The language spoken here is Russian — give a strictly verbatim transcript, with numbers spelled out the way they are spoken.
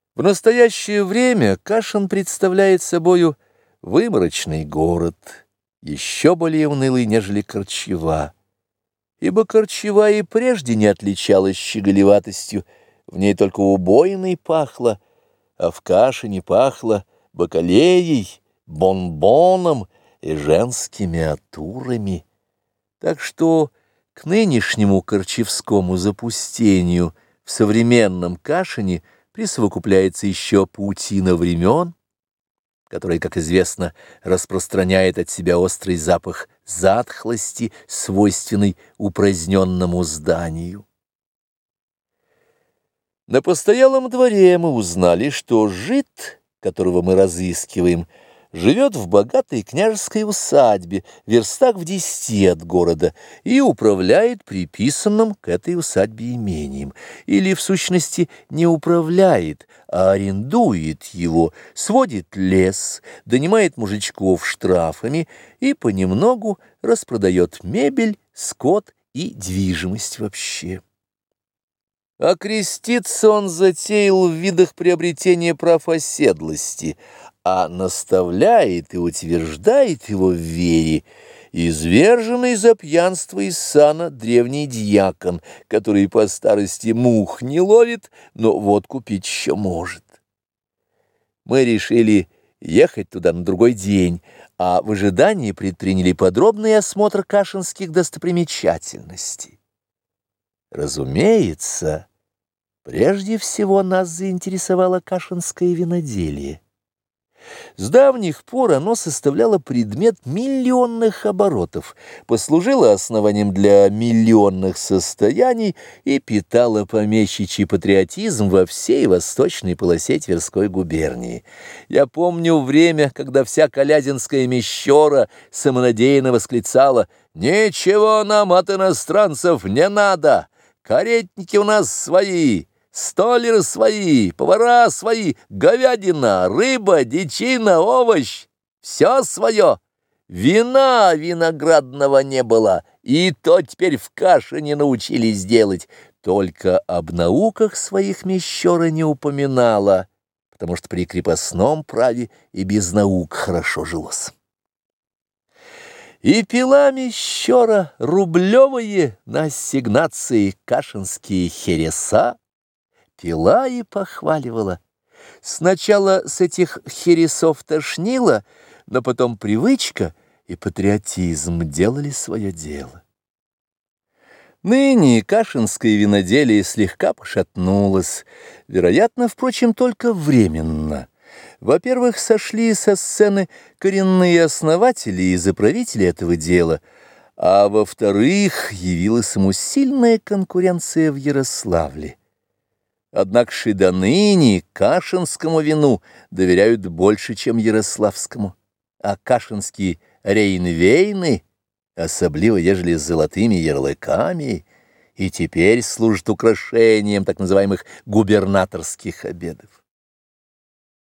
В настоящее время Кашин представляет собою выморочный город, еще более унылый, нежели Корчева, ибо Корчева и прежде не отличалась щеголеватостью, в ней только убойной пахло, а в Кашине пахло бакалеей, бонбоном и женскими атурами. Так что к нынешнему корчевскому запустению в современном Кашине присовокупляется еще паутина времен, которая, как известно, распространяет от себя острый запах затхлости, свойственный упраздненному зданию. На постоялом дворе мы узнали, что жид, которого мы разыскиваем, живет в богатой княжеской усадьбе, верстах в десяти от города, и управляет приписанным к этой усадьбе имением, или, в сущности, не управляет, а арендует его, сводит лес, донимает мужичков штрафами и понемногу распродает мебель, скот и движимость вообще. Окреститься он затеял в видах приобретения прав оседлости, а наставляет и утверждает его в вере изверженный за пьянство из сана древний дьякон, который по старости мух не ловит, но водку пить еще может. Мы решили ехать туда на другой день, а в ожидании предприняли подробный осмотр кашинских достопримечательностей. Разумеется, прежде всего нас заинтересовало кашинское виноделие. С давних пор оно составляло предмет миллионных оборотов, послужило основанием для миллионных состояний и питало помещичий патриотизм во всей восточной полосе Тверской губернии. Я помню время, когда вся колядинская мещера самонадеянно восклицала: «Ничего нам от иностранцев не надо, каретники у нас свои». Столеры свои, повара свои, говядина, рыба, дичина, овощ — все свое. Вина виноградного не было, и то теперь в Кашине научились делать. Только об науках своих мещера не упоминала, потому что при крепостном праве и без наук хорошо жилось. И пила мещера рублевые на ассигнации кашинские хереса, пила и похваливала. Сначала с этих хересов тошнило, но потом привычка и патриотизм делали свое дело. Ныне кашинское виноделие слегка пошатнулось, вероятно, впрочем, только временно. Во-первых, сошли со сцены коренные основатели и заправители этого дела, а во-вторых, явилась ему сильная конкуренция в Ярославле. Однако же до ныне кашинскому вину доверяют больше, чем ярославскому, а кашинские рейнвейны, особливо ежели с золотыми ярлыками, и теперь служат украшением так называемых губернаторских обедов.